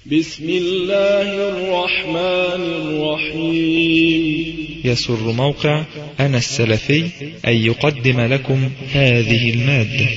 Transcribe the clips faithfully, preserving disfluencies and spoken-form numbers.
بسم الله الرحمن الرحيم. يسر موقع أنا السلفي أن يقدم لكم هذه المادة.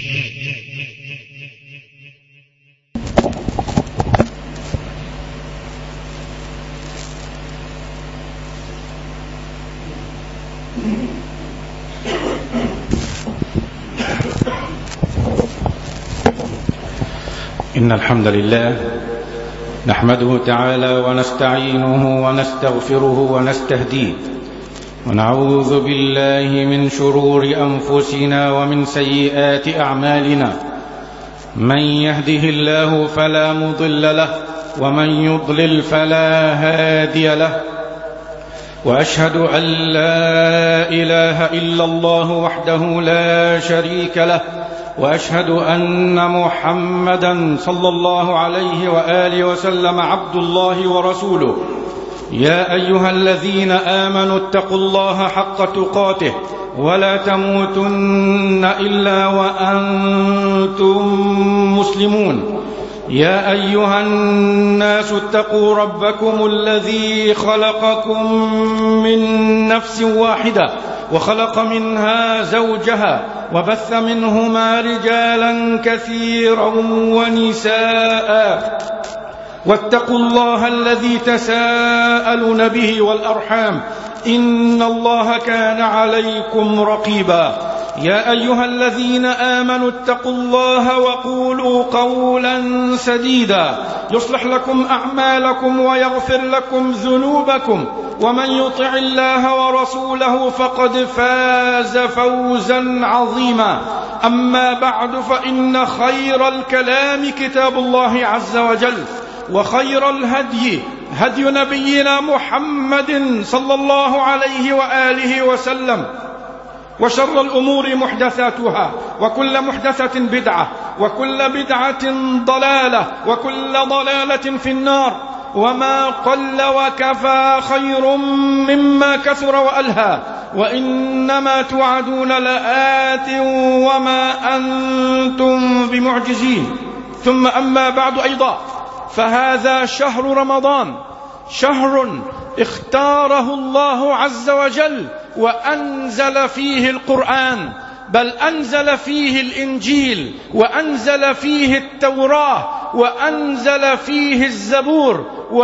إن الحمد لله نحمده تعالى ونستعينه ونستغفره ونستهديه، ونعوذ بالله من شرور أنفسنا ومن سيئات أعمالنا. من يهده الله فلا مضل له، ومن يضلل فلا هادي له. وأشهد أن لا إله إلا الله وحده لا شريك له، وأشهد أن محمدا صلى الله عليه وآله وسلم عبد الله ورسوله. يا أيها الذين آمنوا اتقوا الله حق تقاته ولا تموتن إلا وأنتم مسلمون. يا أيها الناس اتقوا ربكم الذي خلقكم من نفس واحدة وخلق منها زوجها وبث منهما رجالا كثيرا ونساء. واتقوا الله الذي تساءلون به والأرحام، إن الله كان عليكم رقيبا. يا أيها الذين آمنوا اتقوا الله وقولوا قولا سديدا يصلح لكم أعمالكم ويغفر لكم ذنوبكم، ومن يطع الله ورسوله فقد فاز فوزا عظيما. أما بعد، فإن خير الكلام كتاب الله عز وجل، وخير الهدي هدي نبينا محمد صلى الله عليه وآله وسلم، وشر الأمور محدثاتها، وكل محدثة بدعة، وكل بدعة ضلالة، وكل ضلالة في النار. وما قل وكفى خير مما كثر وألهى، وإنما توعدون لآت وما أنتم بمعجزين. ثم أما بعد أيضا، فهذا شهر رمضان، شهر اختاره الله عز وجل وأنزل فيه القرآن، بل أنزل فيه الإنجيل، وأنزل فيه التوراة، وأنزل فيه الزبور،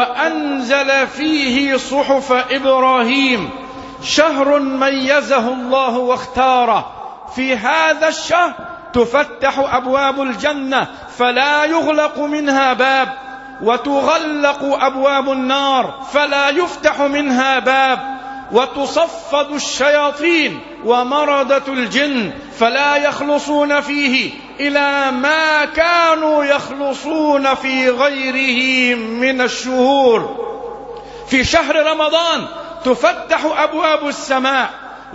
وأنزل فيه صحف إبراهيم. شهر ميزه الله واختاره. في هذا الشهر تفتح أبواب الجنة فلا يغلق منها باب، وتغلق أبواب النار فلا يفتح منها باب، وتصفد الشياطين ومردة الجن فلا يخلصون فيه إلى ما كانوا يخلصون في غيره من الشهور. في شهر رمضان تفتح أبواب السماء،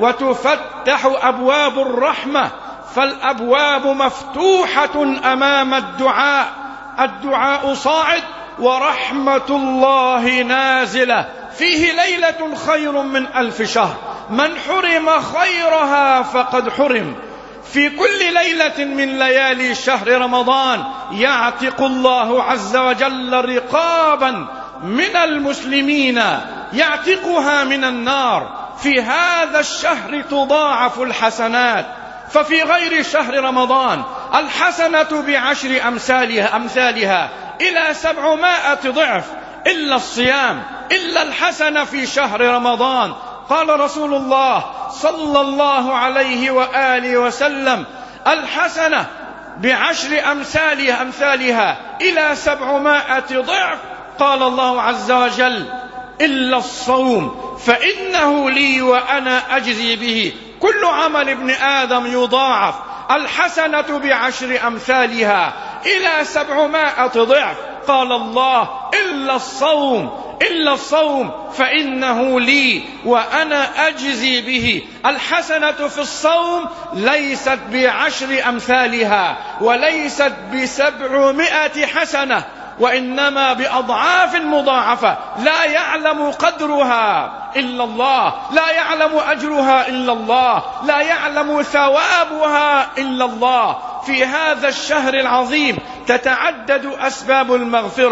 وتفتح أبواب الرحمة، فالأبواب مفتوحة أمام الدعاء. الدعاء صاعد ورحمة الله نازلة. فيه ليلة خير من ألف شهر، من حرم خيرها فقد حرم. في كل ليلة من ليالي شهر رمضان يعتق الله عز وجل رقابا من المسلمين، يعتقها من النار. في هذا الشهر تضاعف الحسنات، ففي غير شهر رمضان الحسنة بعشر أمثالها, أمثالها إلى سبعمائة ضعف، إلا الصيام، إلا الحسنة في شهر رمضان. قال رسول الله صلى الله عليه وآله وسلم: الحسنة بعشر أمثالها, أمثالها إلى سبعمائة ضعف. قال الله عز وجل: إلا الصوم فإنه لي وأنا أجزي به. كل عمل ابن آدم يضاعف، الحسنة بعشر أمثالها إلى سبعمائة ضعف. قال الله: إلا الصوم، إلا الصوم فإنه لي وأنا أجزي به. الحسنة في الصوم ليست بعشر أمثالها، وليست بسبعمائة حسنة، وإنما بأضعاف مضاعفة لا يعلم قدرها إلا الله، لا يعلم أجرها إلا الله، لا يعلم ثوابها إلا الله. في هذا الشهر العظيم تتعدد أسباب المغفرة،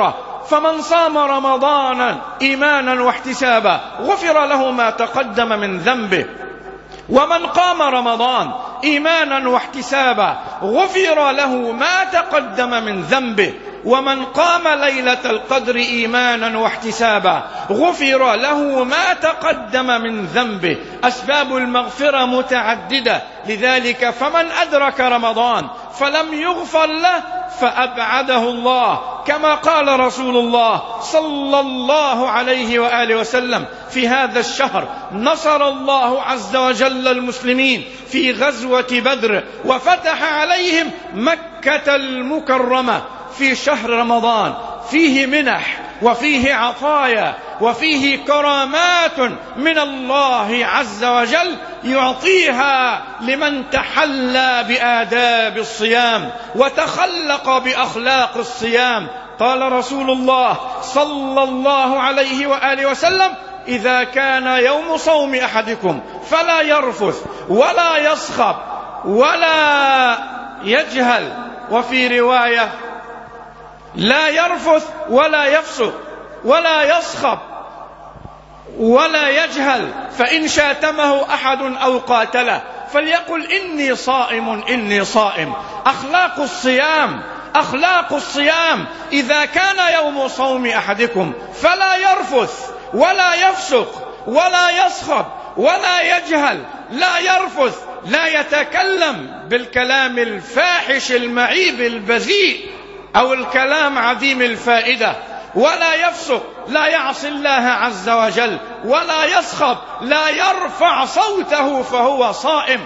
فمن صام رمضانا إيمانا واحتسابا غفر له ما تقدم من ذنبه، ومن قام رمضان إيمانا واحتسابا غفر له ما تقدم من ذنبه، ومن قام ليلة القدر إيمانا واحتسابا غفر له ما تقدم من ذنبه. أسباب المغفرة متعددة، لذلك فمن أدرك رمضان فلم يغفر له فأبعده الله، كما قال رسول الله صلى الله عليه وآله وسلم: في هذا الشهر نصر الله عز وجل المسلمين في غزوة بدر وفتح عليهم مكة المكرمة. في شهر رمضان فيه منح وفيه عطايا وفيه كرامات من الله عز وجل يعطيها لمن تحلى بآداب الصيام وتخلق بأخلاق الصيام. قال رسول الله صلى الله عليه وآله وسلم: إذا كان يوم صوم أحدكم فلا يرفث ولا يصخب ولا يجهل، وفي رواية: لا يرفث ولا يفسق ولا يصخب ولا يجهل، فإن شاتمه أحد أو قاتله فليقل: إني صائم إني صائم. أخلاق الصيام أخلاق الصيام: إذا كان يوم صوم أحدكم فلا يرفث ولا يفسق ولا يصخب ولا يجهل. لا يرفث، لا يتكلم بالكلام الفاحش المعيب البذيء أو الكلام عديم الفائدة. ولا يفسق، لا يعصي الله عز وجل. ولا يصخب، لا يرفع صوته فهو صائم.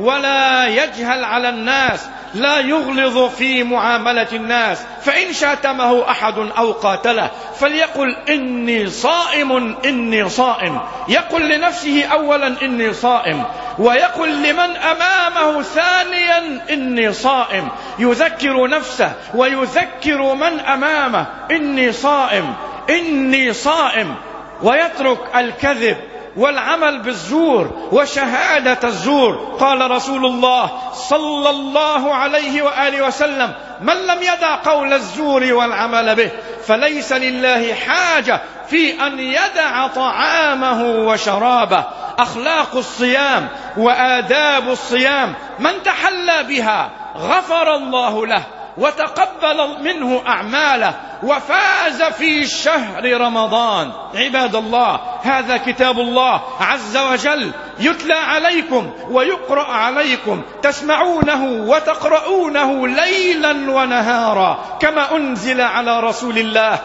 ولا يجهل على الناس، لا يغلظ في معاملة الناس، فإن شاتمه أحد أو قاتله فليقل: إني صائم إني صائم. يقول لنفسه أولا: إني صائم، ويقول لمن أمامه ثانيا: إني صائم. يذكر نفسه ويذكر من أمامه: إني صائم إني صائم. ويترك الكذب والعمل بالزور وشهادة الزور. قال رسول الله صلى الله عليه وآله وسلم: من لم يدع قول الزور والعمل به فليس لله حاجة في أن يدع طعامه وشرابه. أخلاق الصيام وآداب الصيام من تحلى بها غفر الله له وتقبل منه أعماله وفاز في شهر رمضان. عباد الله، هذا كتاب الله عز وجل يتلى عليكم ويقرأ عليكم، تسمعونه وتقرؤونه ليلا ونهارا، كما أنزل على رسول الله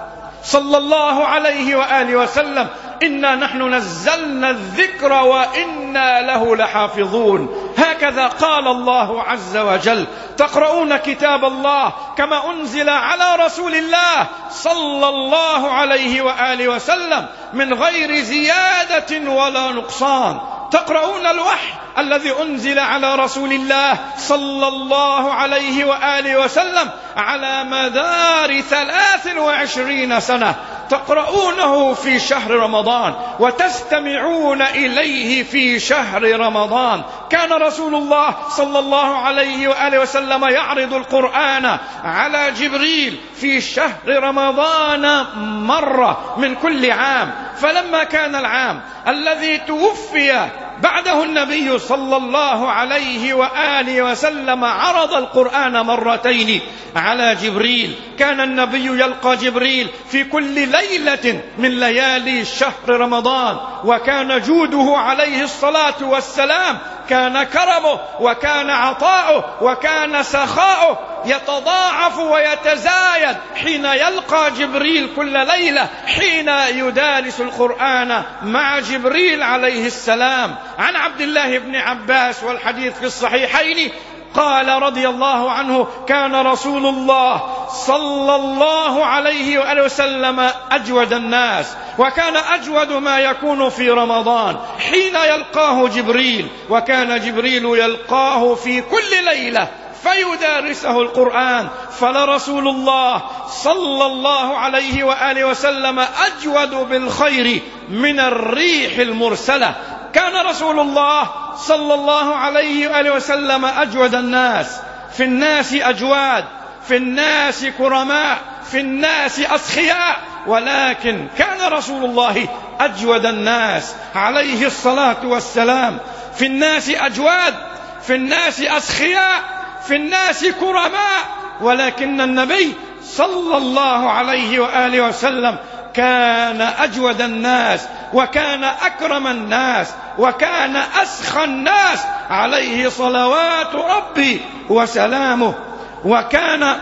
صلى الله عليه وآله وسلم: إنا نحن نزلنا الذكر وإنا له لحافظون. هكذا قال الله عز وجل: تقرؤون كتاب الله كما أنزل على رسول الله صلى الله عليه وآله وسلم من غير زيادة ولا نقصان. تقرؤون الوحي الذي أنزل على رسول الله صلى الله عليه وآله وسلم على مدار ثلاث وعشرين سنة، تقرؤونه في شهر رمضان وتستمعون إليه في شهر رمضان. كان رسول الله صلى الله عليه وآله وسلم يعرض القرآن على جبريل في شهر رمضان مرة من كل عام. فلما كان العام الذي توفي بعده النبي صلى الله عليه وآله وسلم عرض القرآن مرتين على جبريل. كان النبي يلقى جبريل في كل ليلة من ليالي شهر رمضان، وكان جوده عليه الصلاة والسلام، كان كرمه وكان عطاؤه وكان سخاؤه يتضاعف ويتزايد حين يلقى جبريل كل ليلة، حين يدارس القرآن مع جبريل عليه السلام. عن عبد الله بن عباس والحديث في الصحيحين قال رضي الله عنه: كان رسول الله صلى الله عليه وآله وسلم أجود الناس، وكان أجود ما يكون في رمضان حين يلقاه جبريل، وكان جبريل يلقاه في كل ليلة فيدارسه القرآن. فلرسول الله صلى الله عليه وآله وسلم أجود بالخير من الريح المرسلة. كان رسول الله صلى الله عليه وآله وسلم أجود الناس. في الناس أجواد، في الناس كرماء، في الناس أسخياء، ولكن كان رسول الله أجود الناس عليه الصلاة والسلام. في الناس أجواد، في الناس أسخياء، في الناس كرماء، ولكن النبي صلى الله عليه وآله وسلم كان أجود الناس، وكان أكرم الناس، وكان أسخى الناس عليه صلوات ربي وسلامه. وكان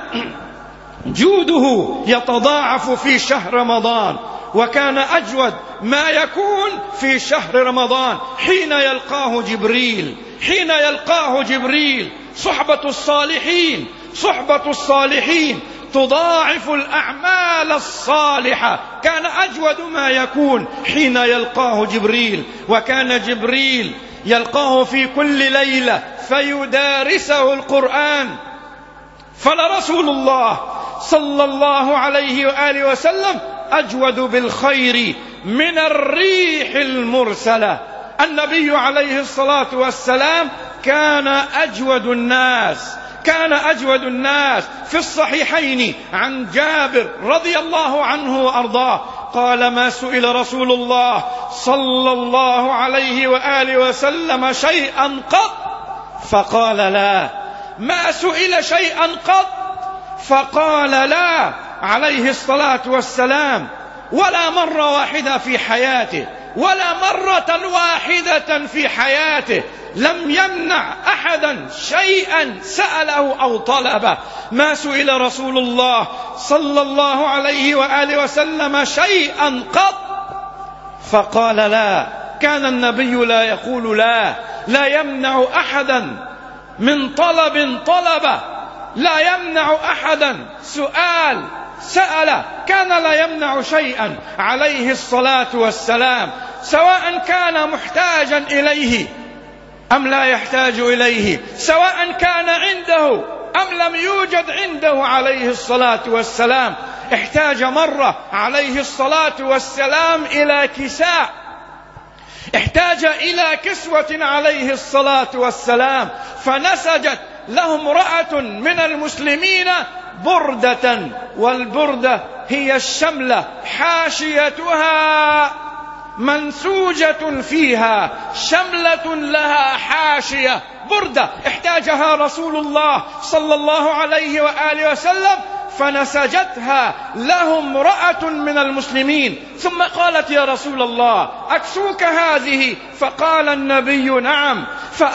جوده يتضاعف في شهر رمضان، وكان أجود ما يكون في شهر رمضان حين يلقاه جبريل حين يلقاه جبريل صحبة الصالحين صحبة الصالحين تضاعف الأعمال الصالحة. كان أجود ما يكون حين يلقاه جبريل، وكان جبريل يلقاه في كل ليلة فيدارسه القرآن. فلرسول الله صلى الله عليه وآله وسلم أجود بالخير من الريح المرسلة. النبي عليه الصلاة والسلام كان أجود الناس كان أجود الناس. في الصحيحين عن جابر رضي الله عنه وأرضاه قال: ما سئل رسول الله صلى الله عليه وآله وسلم شيئا قط فقال لا. ما سئل شيئا قط فقال لا عليه الصلاة والسلام، ولا مرة واحدة في حياته ولا مرة واحدة في حياته لم يمنع أحدا شيئا سأله أو طلبه. ما سئل رسول الله صلى الله عليه وآله وسلم شيئا قط فقال لا. كان النبي لا يقول لا، لا يمنع أحدا من طلب طلبه، لا يمنع أحدا سؤال سأل، كان لا يمنع شيئا عليه الصلاة والسلام، سواء كان محتاجا إليه أم لا يحتاج إليه، سواء كان عنده أم لم يوجد عنده عليه الصلاة والسلام. احتاج مرة عليه الصلاة والسلام إلى كساء، احتاج إلى كسوة عليه الصلاة والسلام، فنسجت له امرأة من المسلمين بردة، والبردة هي الشملة حاشيتها منسوجة فيها، شملة لها حاشية، بردة احتاجها رسول الله صلى الله عليه وآله وسلم فنسجتها له امرأة من المسلمين. ثم قالت: يا رسول الله أكسوك هذه؟ فقال النبي: نعم.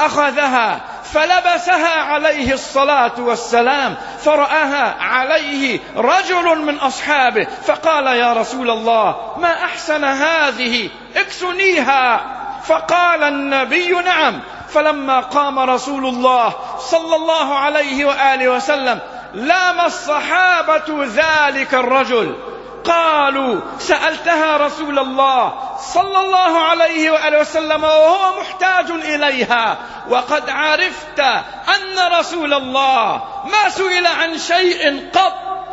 فأخذها فلبسها عليه الصلاة والسلام، فرآها عليه رجل من أصحابه فقال: يا رسول الله ما أحسن هذه، اكسنيها. فقال النبي: نعم. فلما قام رسول الله صلى الله عليه وآله وسلم لام الصحابة ذلك الرجل، قالوا: سألتها رسول الله صلى الله عليه وآله وسلم وهو محتاج إليها، وقد عرفت أن رسول الله ما سئل عن شيء قط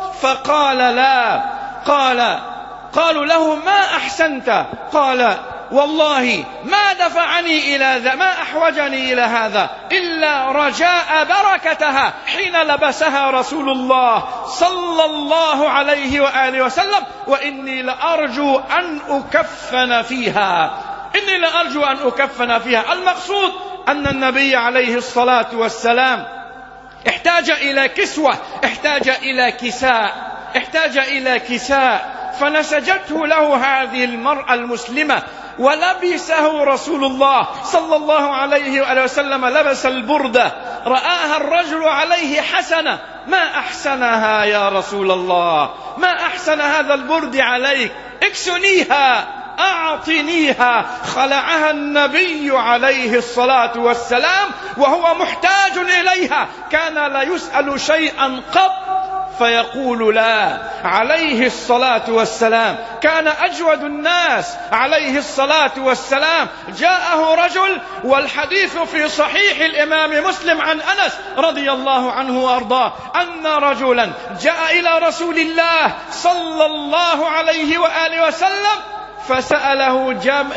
فقال لا. قال قالوا له: ما أحسنت؟ قال: والله ما دفعني إلى ذا، ما أحوجني إلى هذا إلا رجاء بركتها حين لبسها رسول الله صلى الله عليه وآله وسلم، وإني لأرجو أن أكفن فيها إني لأرجو أن أكفن فيها. المقصود أن النبي عليه الصلاة والسلام احتاج إلى كسوة، احتاج إلى كساء احتاج إلى كساء فنسجته له هذه المرأة المسلمة، ولبسه رسول الله صلى الله عليه وآله وسلم، لبس البردة، رآها الرجل عليه حسنة: ما أحسنها يا رسول الله، ما أحسن هذا البرد عليك، اكسنيها، أعطنيها. خلعها النبي عليه الصلاة والسلام وهو محتاج إليها، كان لا يسأل شيئا قط فيقول لا عليه الصلاة والسلام. كان أجود الناس عليه الصلاة والسلام. جاءه رجل، والحديث في صحيح الإمام مسلم عن أنس رضي الله عنه وأرضاه أن رجلا جاء إلى رسول الله صلى الله عليه وآله وسلم فسأله, جم...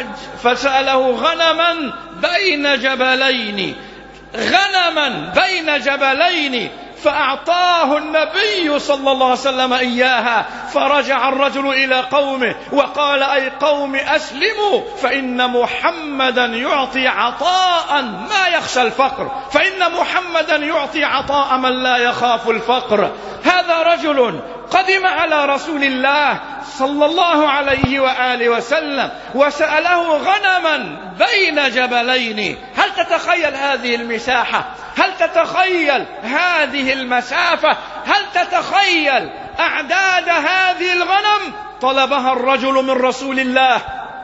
فسأله غنما بين جبلين غنما بين جبلين فأعطاه النبي صلى الله عليه وسلم إياها. فرجع الرجل إلى قومه وقال: أي قوم أسلموا، فإن محمدا يعطي عطاء ما يخشى الفقر، فإن محمدا يعطي عطاء من لا يخاف الفقر. هذا رجل قدم على رسول الله صلى الله عليه وآله وسلم وسأله غنما بين جبلين. هل تتخيل هذه المساحة؟ هل تتخيل هذه المسافة؟ هل تتخيل أعداد هذه الغنم؟ طلبها الرجل من رسول الله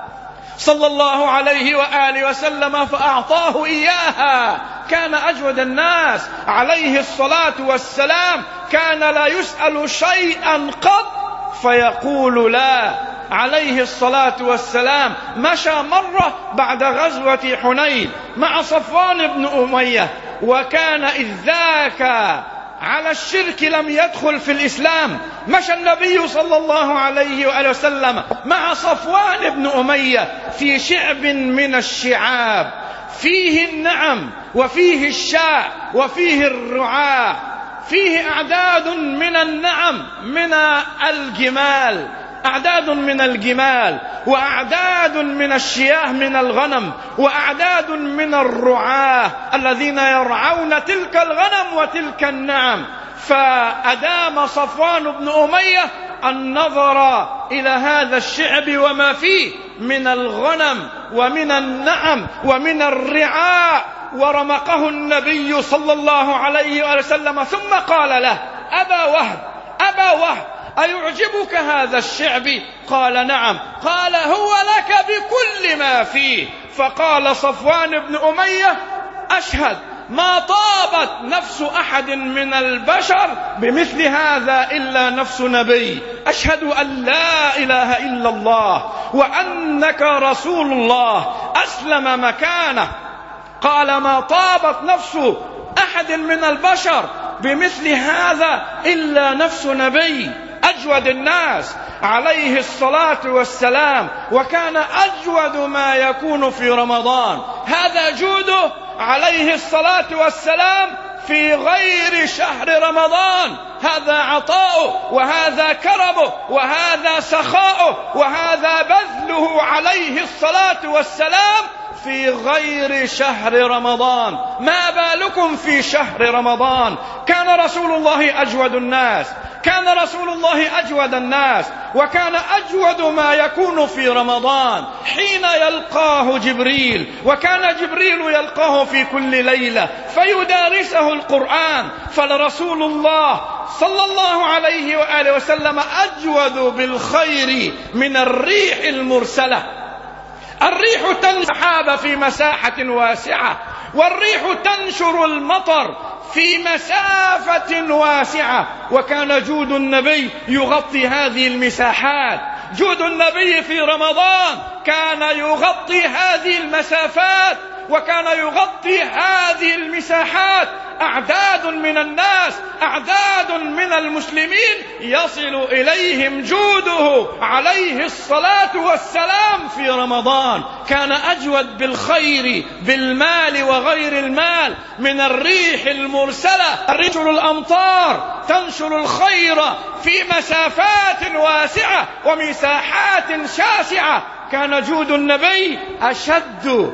صلى الله عليه وآله وسلم فأعطاه إياها. كان أجود الناس عليه الصلاة والسلام، كان لا يسأل شيئا قط فيقول لا. عليه الصلاة والسلام مشى مرة بعد غزوة حنين مع صفوان بن أمية، وكان إذ ذاك على الشرك لم يدخل في الإسلام. مشى النبي صلى الله عليه وآله وسلم مع صفوان بن أمية في شعب من الشعاب، فيه النعم وفيه الشاء وفيه الرعاء، فيه أعداد من النعم من الجمال، أعداد من الجمال، وأعداد من الشياه من الغنم، وأعداد من الرعاة الذين يرعون تلك الغنم وتلك النعم. فأدام صفوان بن أمية النظر إلى هذا الشعب وما فيه من الغنم ومن النعم ومن الرعاء، ورمقه النبي صلى الله عليه وسلم ثم قال له: أبا وهب أبا وهب أيعجبك هذا الشعب؟ قال: نعم. قال: هو لك بكل ما فيه. فقال صفوان بن أمية: أشهد ما طابت نفس أحد من البشر بمثل هذا إلا نفس نبي، أشهد أن لا إله إلا الله وأنك رسول الله. أسلم مكانه. قال: ما طابت نفس أحد من البشر بمثل هذا إلا نفس نبي. أجود الناس عليه الصلاة والسلام، وكان أجود ما يكون في رمضان. هذا جوده عليه الصلاة والسلام في غير شهر رمضان. هذا عطاؤه وهذا كرمه وهذا سخاؤه وهذا بذله عليه الصلاة والسلام في غير شهر رمضان. ما بالكم في شهر رمضان؟ كان رسول الله أجود الناس، كان رسول الله أجود الناس، وكان أجود ما يكون في رمضان حين يلقاه جبريل، وكان جبريل يلقاه في كل ليلة فيدارسه القرآن. فلرسول الله صلى الله عليه وآله وسلم أجود بالخير من الريح المرسلة. الريح تنشر السحاب في مساحة واسعة، والريح تنشر المطر في مسافة واسعة، وكان جود النبي يغطي هذه المساحات. جود النبي في رمضان كان يغطي هذه المسافات وكان يغطي هذه المساحات. أعداد من الناس، أعداد من المسلمين يصل إليهم جوده عليه الصلاة والسلام في رمضان. كان أجود بالخير بالمال وغير المال من الريح المرسلة. تنشر الأمطار، تنشر الخير في مسافات واسعة ومساحات شاسعة. كان جود النبي أشد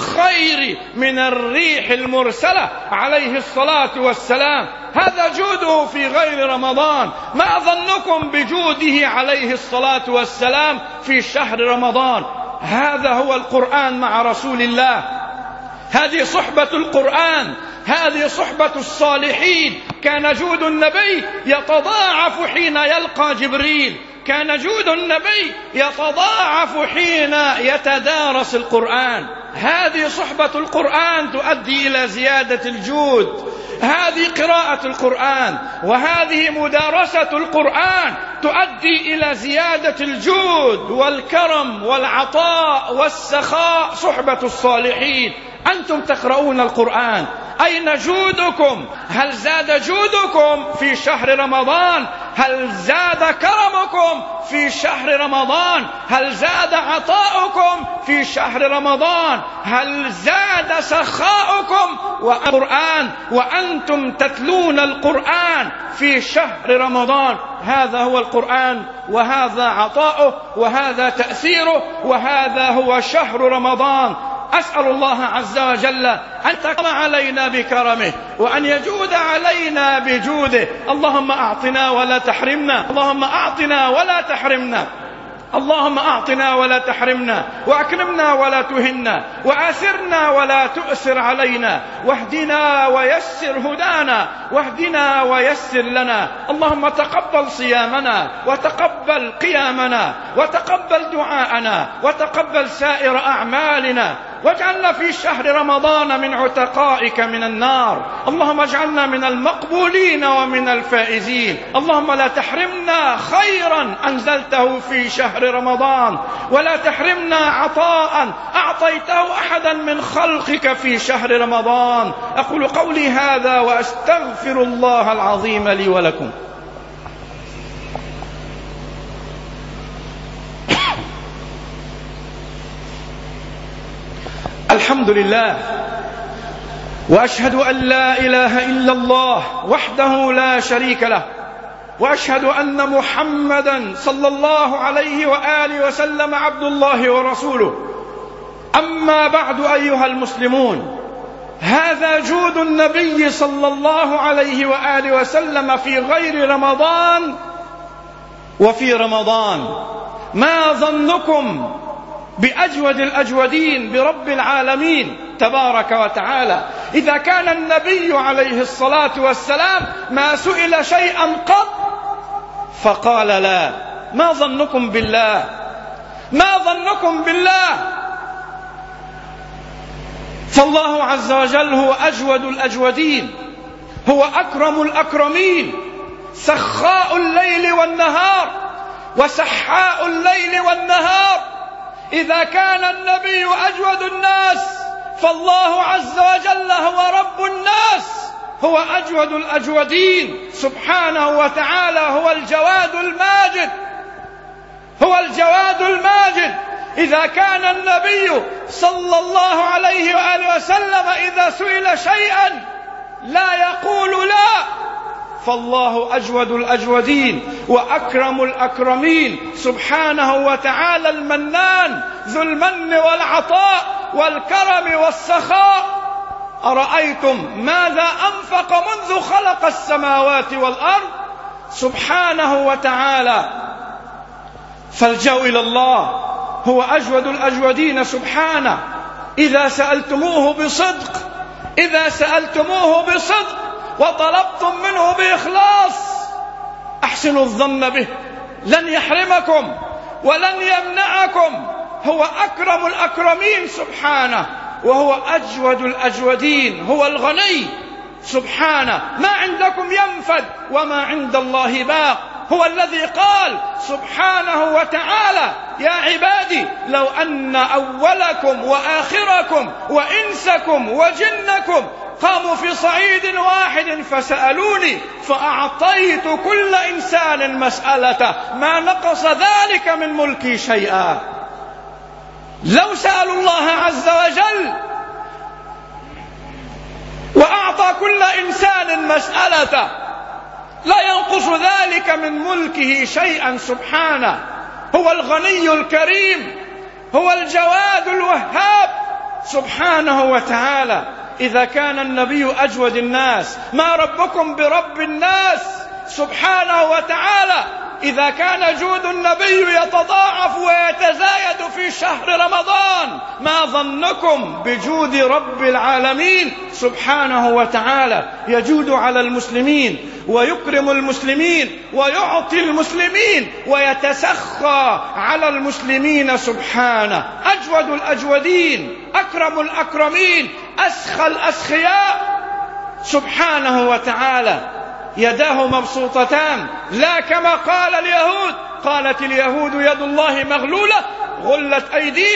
بالخير من الريح المرسلة عليه الصلاة والسلام. هذا جوده في غير رمضان. ما ظنكم بجوده عليه الصلاة والسلام في شهر رمضان؟ هذا هو القرآن مع رسول الله، هذه صحبة القرآن، هذه صحبة الصالحين. كان جود النبي يتضاعف حين يلقى جبريل، كان جود النبي يتضاعف حين يتدارس القرآن. هذه صحبة القرآن تؤدي إلى زيادة الجود، هذه قراءة القرآن وهذه مدارسة القرآن تؤدي إلى زيادة الجود والكرم والعطاء والسخاء. صحبة الصالحين. أنتم تقرؤون القرآن، أين جودكم؟ هل زاد جودكم في شهر رمضان؟ هل زاد كرمكم في شهر رمضان؟ هل زاد عطاؤكم في شهر رمضان؟ هل زاد سخاؤكم والقرآن وأنتم تتلون القرآن في شهر رمضان؟ هذا هو القرآن، وهذا عطاؤه، وهذا تأثيره، وهذا هو شهر رمضان. أسأل الله عز وجل أن تقم علينا بكرمه، وأن يجود علينا بجوده. اللهم أعطنا ولا تحرمنا، اللهم أعطنا ولا تحرمنا، اللهم أعطنا ولا تحرمنا، وأكرمنا ولا تهنا، وآثرنا ولا تؤثر علينا، واهدنا ويسر هدانا، واهدنا ويسر لنا. اللهم تقبل صيامنا، وتقبل قيامنا، وتقبل دعاءنا، وتقبل سائر أعمالنا، واجعلنا في شهر رمضان من عتقائك من النار. اللهم اجعلنا من المقبولين ومن الفائزين. اللهم لا تحرمنا خيرا أنزلته في شهر رمضان، ولا تحرمنا عطاء أعطيته أحدا من خلقك في شهر رمضان. أقول قولي هذا وأستغفر الله العظيم لي ولكم. الحمد لله، وأشهد أن لا إله إلا الله وحده لا شريك له، وأشهد أن محمدا صلى الله عليه وآله وسلم عبد الله ورسوله. أما بعد أيها المسلمون، هذا جود النبي صلى الله عليه وآله وسلم في غير رمضان وفي رمضان. ما ظنكم بأجود الأجودين برب العالمين تبارك وتعالى؟ إذا كان النبي عليه الصلاة والسلام ما سئل شيئا قط فقال لا، ما ظنكم بالله؟ ما ظنكم بالله؟ فالله عز وجل هو أجود الأجودين، هو أكرم الأكرمين، سخاء الليل والنهار وسحاء الليل والنهار. إذا كان النبي أجود الناس فالله عز وجل هو رب الناس، هو أجود الأجودين سبحانه وتعالى، هو الجواد الماجد، هو الجواد الماجد. إذا كان النبي صلى الله عليه وآله وسلم إذا سئل شيئا لا يقول لا، فالله أجود الأجودين وأكرم الأكرمين سبحانه وتعالى، المنان ذو المن والعطاء والكرم والسخاء. أرأيتم ماذا أنفق منذ خلق السماوات والأرض سبحانه وتعالى؟ فالجوا إلى الله، هو أجود الأجودين سبحانه. إذا سألتموه بصدق، إذا سألتموه بصدق وطلبتم منه بإخلاص، أحسنوا الظن به، لن يحرمكم ولن يمنعكم. هو أكرم الأكرمين سبحانه، وهو أجود الأجودين، هو الغني سبحانه. ما عندكم ينفد وما عند الله باق. هو الذي قال سبحانه وتعالى: يا عبادي لو أن أولكم وآخركم وإنسكم وجنكم قاموا في صعيد واحد فسألوني فأعطيت كل إنسان مسألته ما نقص ذلك من ملكي شيئا. لو سألوا الله عز وجل وأعطى كل إنسان مسألته لا ينقص ذلك من ملكه شيئا سبحانه. هو الغني الكريم، هو الجواد الوهاب سبحانه وتعالى. إذا كان النبي أجود الناس، ما ربكم برب الناس سبحانه وتعالى؟ إذا كان جود النبي يتضاعف ويتزايد في شهر رمضان، ما ظنكم بجود رب العالمين سبحانه وتعالى؟ يجود على المسلمين ويكرم المسلمين ويعطي المسلمين ويتسخى على المسلمين سبحانه. أجود الأجودين، أكرم الأكرمين، أسخى الأسخياء سبحانه وتعالى. يداه مبسوطتان، لا كما قال اليهود. قالت اليهود يد الله مغلولة غلت أيديهم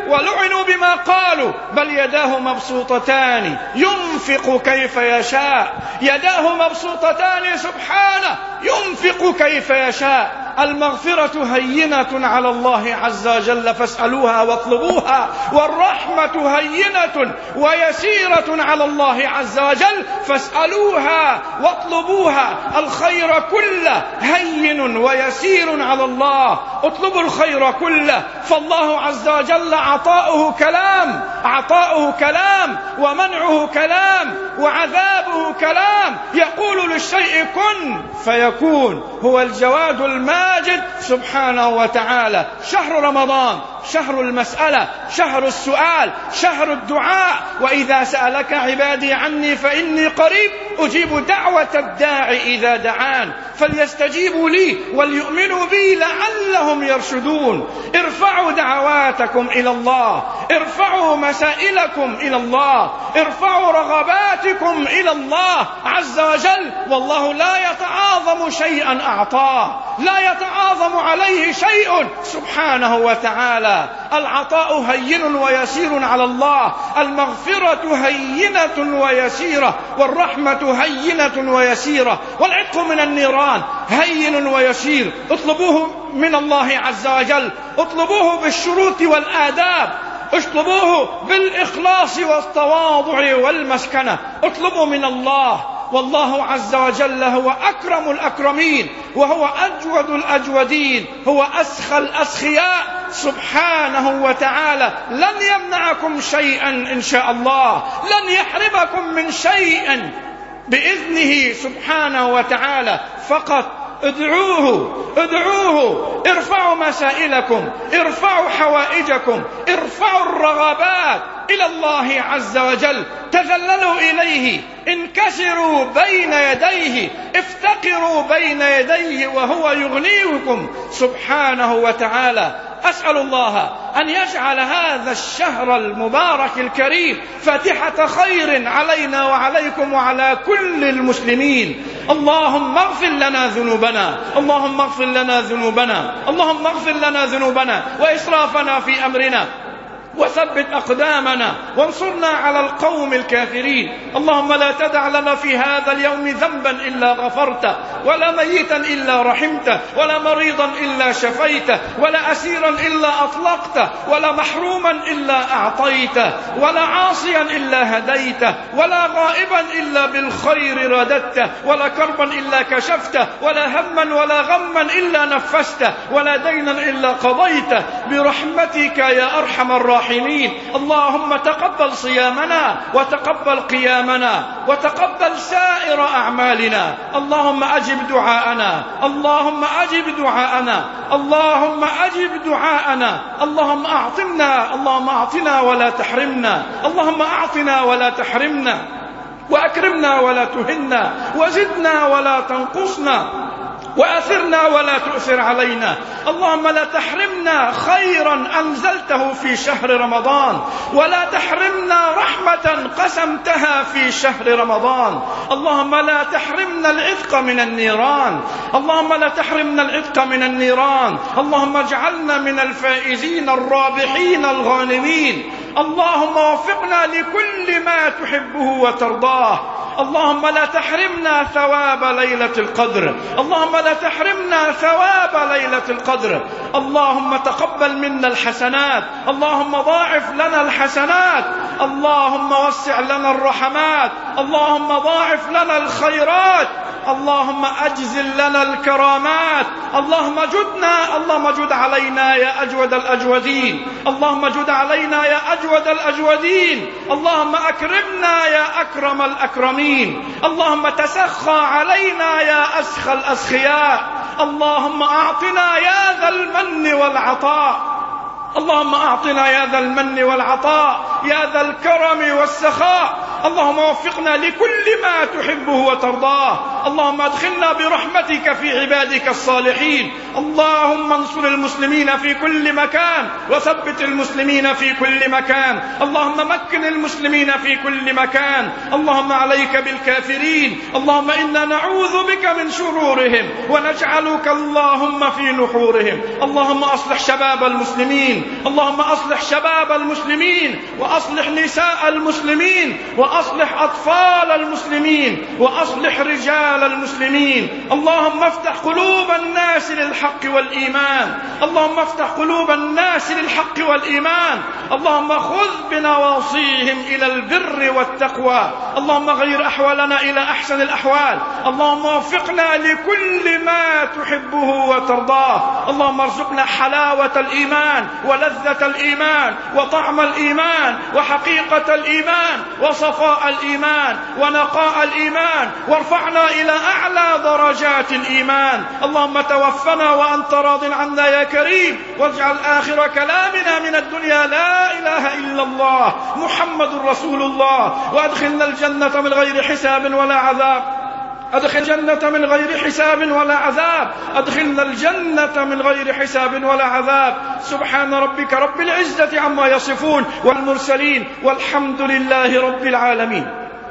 ولعنوا بما قالوا بل يداه مبسوطتان ينفق كيف يشاء. يداه مبسوطتان سبحانه ينفق كيف يشاء. المغفرة هينة على الله عز وجل فاسألوها واطلبوها، والرحمة هينة ويسيرة على الله عز وجل فاسألوها واطلبوها. الخير كله هين ويسير على الله، اطلبوا الخير كله، فالله عز وجل عطاؤه كلام، عطاؤه كلام، ومنعه كلام، وعذابه كلام. يقول للشيء كن فيكون، هو الجواد الماجد سبحانه وتعالى. شهر رمضان شهر المسألة، شهر السؤال، شهر الدعاء. وإذا سألك عبادي عني فإني قريب أجيب دعوة الداعي إذا دعان فليستجيبوا لي وليؤمنوا بي لعلهم يرشدون. ارفعوا دعواتكم إلى الله، ارفعوا مسائلكم إلى الله، ارفعوا رغباتكم إلى الله عز وجل. والله لا يتعاظم شيئا أعطاه، لا يتعاظم عليه شيء سبحانه وتعالى. العطاء هين ويسير على الله، المغفرة هينة ويسيرة، والرحمة هينة ويسيرة، والعتق من النيران هين ويسير. اطلبوه من الله عز وجل، اطلبوه بالشروط والآداب، اطلبوه بالإخلاص والتواضع والمسكنة. اطلبوا من الله، والله عز وجل هو أكرم الأكرمين، وهو أجود الأجودين، هو أسخى الأسخياء سبحانه وتعالى. لن يمنعكم شيئا إن شاء الله، لن يحرمكم من شيء بإذنه سبحانه وتعالى. فقط ادعوه، ادعوه، ارفعوا مسائلكم، ارفعوا حوائجكم، ارفعوا الرغبات إلى الله عز وجل. تذللوا إليه، انكسروا بين يديه، افتقروا بين يديه وهو يغنيكم سبحانه وتعالى. أسأل الله أن يجعل هذا الشهر المبارك الكريم فاتحة خير علينا وعليكم وعلى كل المسلمين. اللهم اغفر لنا ذنوبنا، اللهم اغفر لنا ذنوبنا، اللهم اغفر لنا ذنوبنا وإسرافنا في أمرنا، وثبت أقدامنا وانصرنا على القوم الكافرين. اللهم لا تدع لنا في هذا اليوم ذنبا إلا غفرته، ولا ميتا إلا رحمته، ولا مريضا إلا شفيته، ولا أسيرا إلا أطلقته، ولا محروما إلا أعطيته، ولا عاصيا إلا هديته، ولا غائبا إلا بالخير رددته، ولا كربا إلا كشفته، ولا هما ولا غما إلا نفسته، ولا دينا إلا قضيته برحمتك يا أرحم الراحمين. اللهم تقبل صيامنا وتقبل قيامنا وتقبل سائر أعمالنا. اللهم أجب دعاءنا، اللهم أجب دعاءنا، اللهم أجب دعاءنا. اللهم أعطنا، اللهم أعطنا ولا تحرمنا، اللهم أعطنا ولا تحرمنا، وأكرمنا ولا تهنا، وزدنا ولا تنقصنا، وأثرنا ولا تؤثر علينا. اللهم لا تحرمنا خيرا أنزلته في شهر رمضان، ولا تحرمنا رحمة قسمتها في شهر رمضان. اللهم لا تحرمنا العتق من النيران، اللهم لا تحرمنا العتق من النيران. اللهم اجعلنا من الفائزين الرابحين الغانمين. اللهم وفقنا لكل ما تحبه وترضاه. اللهم لا تحرمنا ثواب ليلة القدر، اللهم لا تحرمنا ثواب ليلة القدر. اللهم تقبل منا الحسنات، اللهم ضاعف لنا الحسنات، اللهم وسع لنا الرحمات، اللهم ضاعف لنا الخيرات، اللهم أجزل لنا الكرامات. اللهم جدنا، اللهم جد علينا يا أجود الأجودين، اللهم جد علينا يا أجود الأجودين. اللهم أكرمنا يا أكرم الأكرمين، اللهم تسخى علينا يا أسخى الأسخياء. اللهم أعطنا يا ذا المن والعطاء، اللهم أعطنا يا ذا المن والعطاء يا ذا الكرم والسخاء. اللهم وفقنا لكل ما تحبه وترضاه. اللهم ادخلنا برحمتك في عبادك الصالحين. اللهم انصر المسلمين في كل مكان وثبت المسلمين في كل مكان. اللهم مكن المسلمين في كل مكان. اللهم عليك بالكافرين. اللهم إنا نعوذ بك من شرورهم ونجعلك اللهم في نحورهم. اللهم أصلح شباب المسلمين. اللهم أصلح شباب المسلمين وأصلح نساء المسلمين وأصلح أطفال المسلمين وأصلح رجال المسلمين. اللهم افتح قلوب الناس للحق والإيمان. اللهم افتح قلوب الناس للحق والإيمان. اللهم خذ بنواصيهم إلى البر والتقوى. اللهم غير أحوالنا إلى أحسن الأحوال. اللهم وفقنا لكل ما تحبه وترضاه. اللهم ارزقنا حلاوة الإيمان ولذة الإيمان وطعم الإيمان وحقيقة الإيمان وصفاء الإيمان ونقاء الإيمان، وارفعنا إلى أعلى درجات الإيمان. اللهم توفنا وأنت راض عنا يا كريم، واجعل آخر كلامنا من الدنيا لا إله إلا الله محمد رسول الله. وأدخلنا الجنة من غير حساب ولا عذاب. أدخل الجنة من غير حساب ولا عذاب. أدخلنا الجنة من غير حساب ولا عذاب. سبحان ربك رب العزة عما يصفون والمرسلين والحمد لله رب العالمين.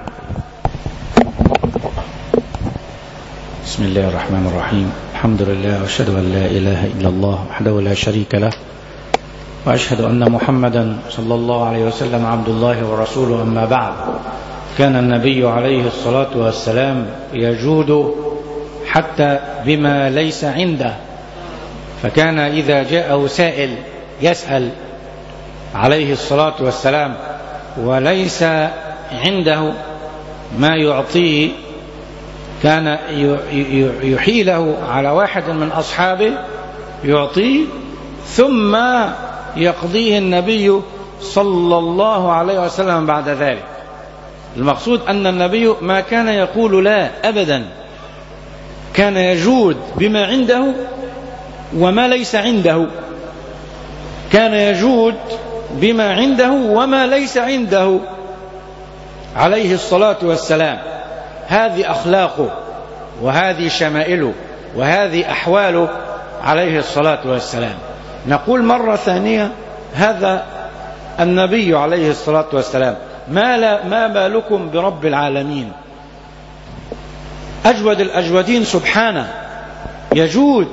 بسم الله الرحمن الرحيم. الحمد لله وأشهد أن لا إله إلا الله وحده لا شريك له، وأشهد أن محمدا صلى الله عليه وسلم عبد الله ورسوله. أما بعد، كان النبي عليه الصلاة والسلام يجود حتى بما ليس عنده، فكان إذا جاءه سائل يسأل عليه الصلاة والسلام وليس عنده ما يعطيه، كان يحيله على واحد من أصحابه يعطيه، ثم يقضيه النبي صلى الله عليه وسلم بعد ذلك. المقصود أن النبي ما كان يقول لا أبدا، كان يجود بما عنده وما ليس عنده. كان يجود بما عنده وما ليس عنده عليه الصلاة والسلام. هذه أخلاقه وهذه شمائله وهذه أحواله عليه الصلاة والسلام. نقول مرة ثانية، هذا النبي عليه الصلاة والسلام ما, لا ما بالكم برب العالمين، أجود الأجودين سبحانه، يجود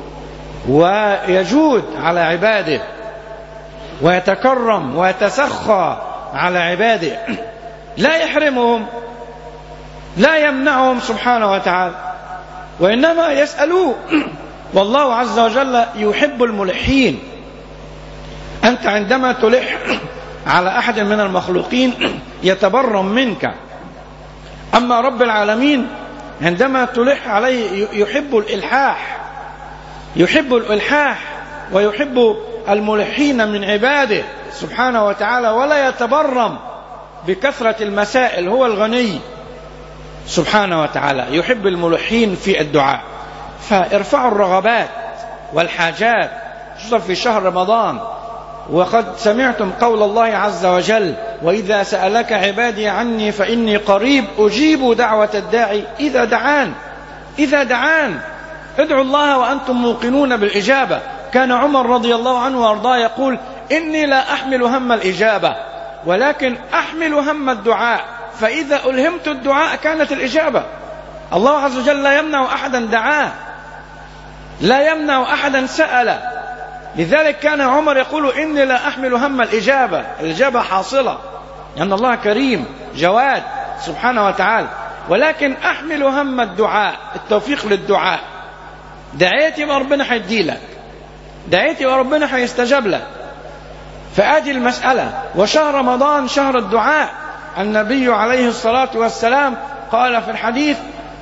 ويجود على عباده ويتكرم ويتسخى على عباده، لا يحرمهم لا يمنعهم سبحانه وتعالى، وإنما يسألوه. والله عز وجل يحب الملحين. أنت عندما تلح على أحد من المخلوقين يتبرم منك، أما رب العالمين عندما تلح عليه يحب الإلحاح، يحب الإلحاح ويحب الملحين من عباده سبحانه وتعالى، ولا يتبرم بكثرة المسائل. هو الغني سبحانه وتعالى، يحب الملحين في الدعاء. فارفعوا الرغبات والحاجات، خصوصا في شهر رمضان. وقد سمعتم قول الله عز وجل: وإذا سألك عبادي عني فإني قريب أجيب دعوة الداعي إذا دعان. إذا دعان ادعوا الله وأنتم موقنون بالإجابة. كان عمر رضي الله عنه وارضاه يقول: إني لا أحمل هم الإجابة ولكن أحمل هم الدعاء، فإذا ألهمت الدعاء كانت الإجابة. الله عز وجل لا يمنع أحدا دعاه، لا يمنع أحدا سأل. لذلك كان عمر يقول: إني لا أحمل هم الإجابة، الإجابة حاصلة، لأن الله كريم جواد سبحانه وتعالى، ولكن أحمل هم الدعاء، التوفيق للدعاء. دعيتي وربنا هيدي لك، دعيتي وربنا هيستجاب لك. فآدي المسألة. وشهر رمضان شهر الدعاء. النبي عليه الصلاة والسلام قال في الحديث: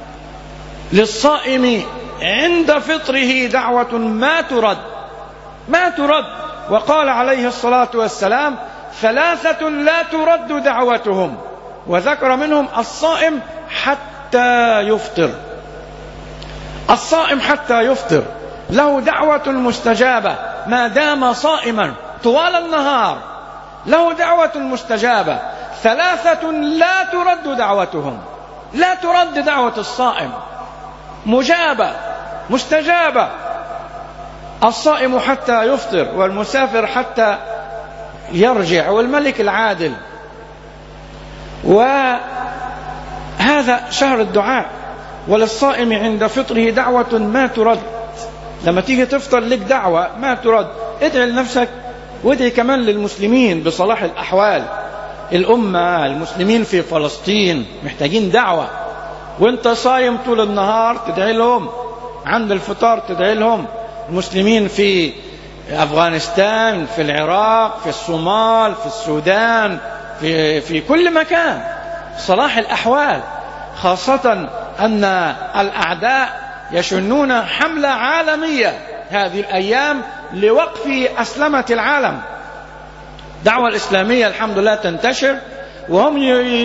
للصائم عند فطره دعوة ما ترد ما ترد. وقال عليه الصلاة والسلام: ثلاثة لا ترد دعوتهم، وذكر منهم الصائم حتى يفطر. الصائم حتى يفطر له دعوة مستجابة ما دام صائما طوال النهار، له دعوة مستجابة. ثلاثة لا ترد دعوتهم، لا ترد دعوة الصائم، مجابة مستجابة. الصائم حتى يفطر، والمسافر حتى يرجع، والملك العادل. وهذا شهر الدعاء، وللصائم عند فطره دعوة ما ترد. لما تيجي تفطر لك دعوة ما ترد، ادعي لنفسك وادعي كمان للمسلمين بصلاح الأحوال. الأمة المسلمين في فلسطين محتاجين دعوة، وانت صايم طول النهار تدعي لهم، عند الفطار تدعي لهم. المسلمين في أفغانستان، في العراق، في الصومال، في السودان، في, في كل مكان، صلاح الأحوال، خاصة أن الأعداء يشنون حملة عالمية هذه الأيام لوقف أسلمة العالم. الدعوة الإسلامية الحمد لله تنتشر، وهم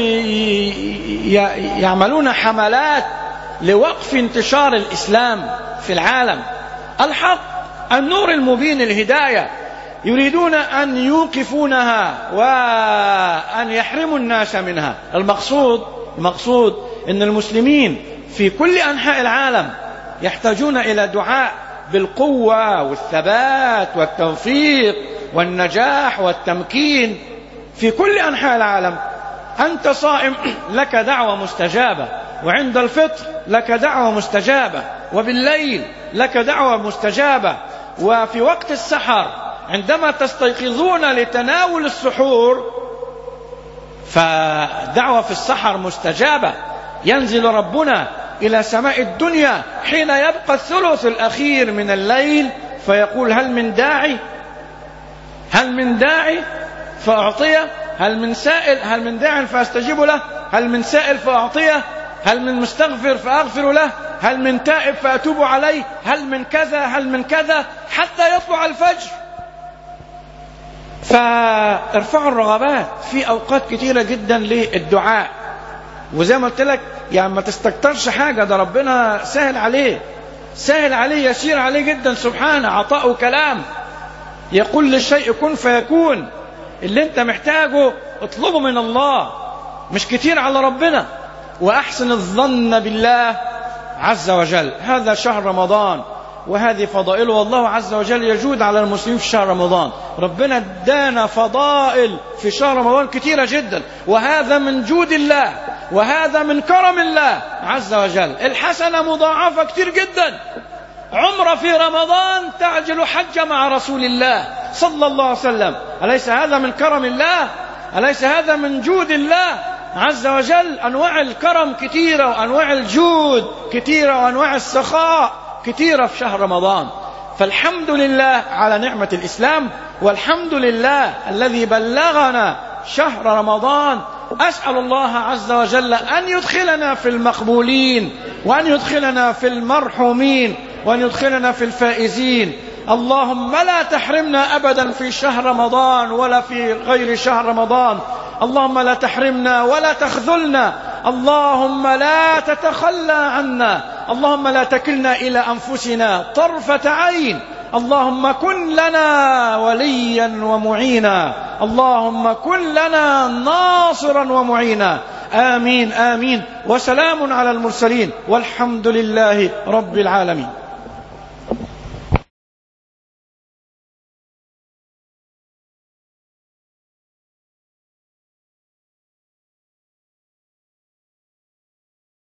يعملون حملات لوقف انتشار الإسلام في العالم. الحق النور المبين الهداية، يريدون أن يوقفونها وأن يحرموا الناس منها. المقصود المقصود أن المسلمين في كل أنحاء العالم يحتاجون إلى دعاء بالقوة والثبات والتوفيق والنجاح والتمكين في كل أنحاء العالم. أنت صائم لك دعوة مستجابة، وعند الفطر لك دعوة مستجابة، وبالليل لك دعوة مستجابة، وفي وقت السحر عندما تستيقظون لتناول السحور فدعوة في السحر مستجابة. ينزل ربنا إلى سماء الدنيا حين يبقى الثلث الأخير من الليل فيقول: هل من داعي؟ هل من داعي فأعطيه؟ هل من سائل؟ هل من داع فأستجيب له؟ هل من سائل فأعطيه؟ هل من مستغفر فأغفر له؟ هل من تائب فأتوب عليه؟ هل من كذا؟ هل من كذا؟ حتى يطلع الفجر. فارفعوا الرغبات في أوقات كثيرة جدا للدعاء. وزي ما قلت لك يعني ما تستكترش حاجة، ده ربنا سهل عليه، سهل عليه، يسير عليه جدا سبحانه. عطاؤه كلام، يقول للشيء كن فيكون. اللي انت محتاجه اطلبه من الله، مش كتير على ربنا. وأحسن الظن بالله عز وجل. هذا شهر رمضان وهذه فضائله، والله عز وجل يجود على المسلمين في شهر رمضان. ربنا ادانا فضائل في شهر رمضان كتيرة جدا، وهذا من جود الله، وهذا من كرم الله عز وجل. الحسنة مضاعفة كتير جدا. عمرة في رمضان تعجل حج مع رسول الله صلى الله عليه وسلم. أليس هذا من كرم الله؟ أليس هذا من جود الله عز وجل؟ أنواع الكرم كتيرة، وأنواع الجود كتيرة، وأنواع السخاء كتيرة في شهر رمضان. فالحمد لله على نعمة الإسلام، والحمد لله الذي بلغنا شهر رمضان. أسأل الله عز وجل أن يدخلنا في المقبولين، وأن يدخلنا في المرحومين، وأن يدخلنا في الفائزين. اللهم لا تحرمنا أبدا في شهر رمضان ولا في غير شهر رمضان. اللهم لا تحرمنا ولا تخذلنا. اللهم لا تتخلى عنا. اللهم لا تكلنا إلى أنفسنا طرفة عين. اللهم كن لنا وليا ومعينا. اللهم كن لنا ناصرا ومعينا. آمين آمين. وسلام على المرسلين، والحمد لله رب العالمين.